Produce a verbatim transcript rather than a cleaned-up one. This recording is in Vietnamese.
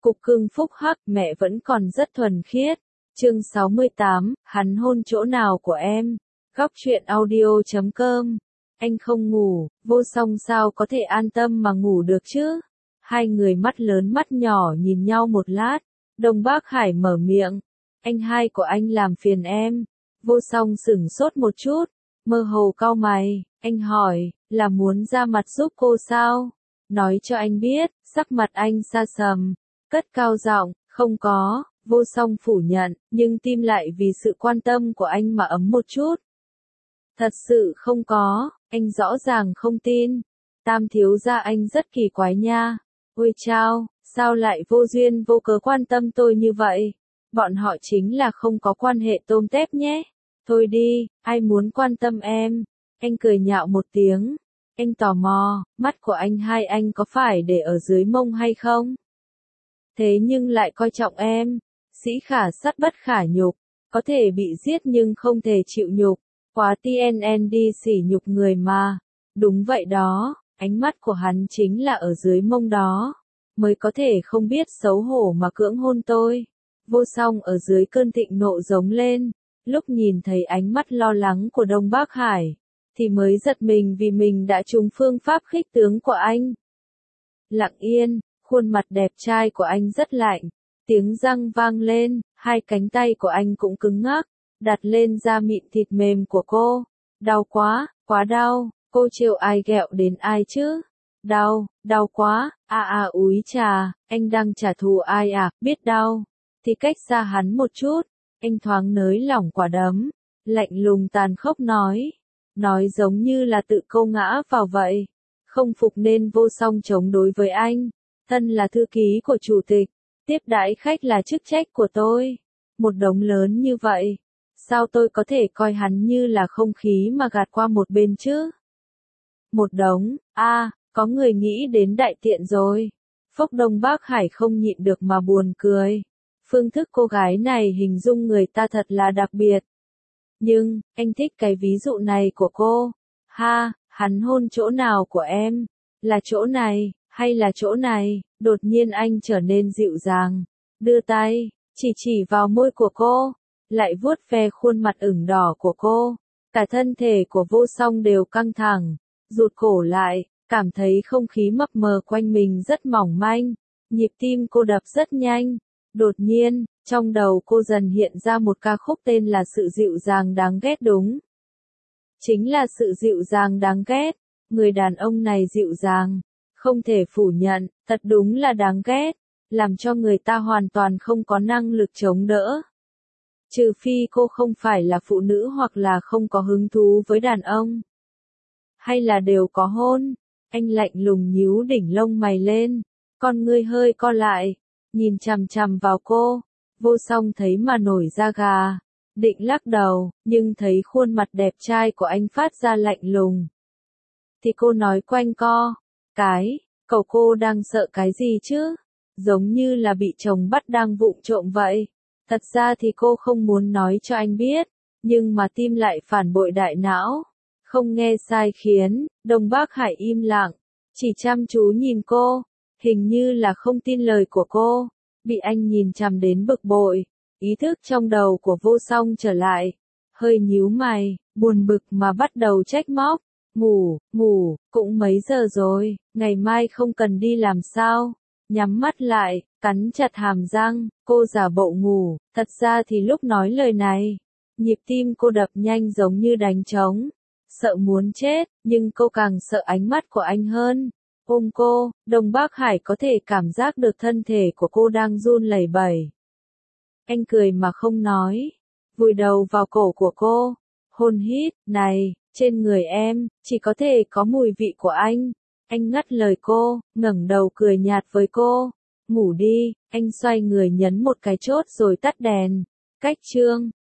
Cục cưng phúc hắc, mẹ vẫn còn rất thuần khiết. Chương sáu mươi tám, hắn hôn chỗ nào của em? Góc truyện audio chấm com. Anh không ngủ, Vô Song sao có thể an tâm mà ngủ được chứ? Hai người mắt lớn mắt nhỏ nhìn nhau một lát. Đông Bác Hải mở miệng. Anh hai của anh làm phiền em. Vô Song sửng sốt một chút, mơ hồ cau mày. Anh hỏi, là muốn ra mặt giúp cô sao? Nói cho anh biết. Sắc mặt anh sa sầm, cất cao giọng, không có. Vô Song phủ nhận, nhưng tim lại vì sự quan tâm của anh mà ấm một chút. Thật sự không có, anh rõ ràng không tin. Tam thiếu gia anh rất kỳ quái nha. Ôi chao, sao lại vô duyên vô cớ quan tâm tôi như vậy? Bọn họ chính là không có quan hệ tôm tép nhé. Thôi đi, ai muốn quan tâm em? Anh cười nhạo một tiếng. Anh tò mò, mắt của anh hai anh có phải để ở dưới mông hay không? Thế nhưng lại coi trọng em. Sĩ khả sắt bất khả nhục, có thể bị giết nhưng không thể chịu nhục. Quá tê en en đi sỉ nhục người mà. Đúng vậy đó, ánh mắt của hắn chính là ở dưới mông đó. Mới có thể không biết xấu hổ mà cưỡng hôn tôi. Vô Song ở dưới cơn thịnh nộ giống lên. Lúc nhìn thấy ánh mắt lo lắng của Đông Bác Hải, thì mới giật mình vì mình đã trúng phương pháp khích tướng của anh. Lặng yên, khuôn mặt đẹp trai của anh rất lạnh. Tiếng răng vang lên, hai cánh tay của anh cũng cứng ngắc, đặt lên da mịn thịt mềm của cô. Đau quá, quá đau, cô trêu ai ghẹo đến ai chứ? Đau, đau quá, a à, a à, úi trà, anh đang trả thù ai à, biết đau. Thì cách xa hắn một chút, anh thoáng nới lỏng quả đấm, lạnh lùng tàn khốc nói. Nói giống như là tự câu ngã vào vậy. Không phục nên Vô Song chống đối với anh. Thân là thư ký của chủ tịch, tiếp đãi khách là chức trách của tôi. Một đống lớn như vậy, sao tôi có thể coi hắn như là không khí mà gạt qua một bên chứ? Một đống, a, à, có người nghĩ đến đại tiện rồi. Phốc Đông Bác Hải không nhịn được mà buồn cười. Phương thức cô gái này hình dung người ta thật là đặc biệt. Nhưng, anh thích cái ví dụ này của cô. Ha, hắn hôn chỗ nào của em? Là chỗ này, hay là chỗ này? Đột nhiên anh trở nên dịu dàng. Đưa tay, chỉ chỉ vào môi của cô. Lại vuốt ve khuôn mặt ửng đỏ của cô. Cả thân thể của Vô Song đều căng thẳng. Rụt cổ lại, cảm thấy không khí mập mờ quanh mình rất mỏng manh. Nhịp tim cô đập rất nhanh. Đột nhiên, trong đầu cô dần hiện ra một ca khúc tên là Sự dịu dàng đáng ghét đúng. Chính là sự dịu dàng đáng ghét. Người đàn ông này dịu dàng. Không thể phủ nhận, thật đúng là đáng ghét. Làm cho người ta hoàn toàn không có năng lực chống đỡ. Trừ phi cô không phải là phụ nữ hoặc là không có hứng thú với đàn ông. Hay là đều có hôn. Anh lạnh lùng nhíu đỉnh lông mày lên. Con ngươi hơi co lại. Nhìn chằm chằm vào cô. Vô Song thấy mà nổi da gà. Định lắc đầu, nhưng thấy khuôn mặt đẹp trai của anh phát ra lạnh lùng. Thì cô nói quanh co. Cái, cậu cô đang sợ cái gì chứ? Giống như là bị chồng bắt đang vụng trộm vậy. Thật ra thì cô không muốn nói cho anh biết. Nhưng mà tim lại phản bội đại não. Không nghe sai khiến, Đông Bác Hải im lặng. Chỉ chăm chú nhìn cô. Hình như là không tin lời của cô. Bị anh nhìn chằm đến bực bội. Ý thức trong đầu của Vô Song trở lại. Hơi nhíu mày, buồn bực mà bắt đầu trách móc. Ngủ, ngủ, cũng mấy giờ rồi, ngày mai không cần đi làm sao? Nhắm mắt lại, cắn chặt hàm răng, cô giả bộ ngủ. Thật ra thì lúc nói lời này, nhịp tim cô đập nhanh giống như đánh trống. Sợ muốn chết, nhưng cô càng sợ ánh mắt của anh hơn. Ôm cô, Đông Bác Hải có thể cảm giác được thân thể của cô đang run lẩy bẩy. Anh cười mà không nói, vùi đầu vào cổ của cô, hôn hít, này, trên người em, chỉ có thể có mùi vị của anh. Anh ngắt lời cô, ngẩng đầu cười nhạt với cô. Ngủ đi, anh xoay người nhấn một cái chốt rồi tắt đèn. Cách chương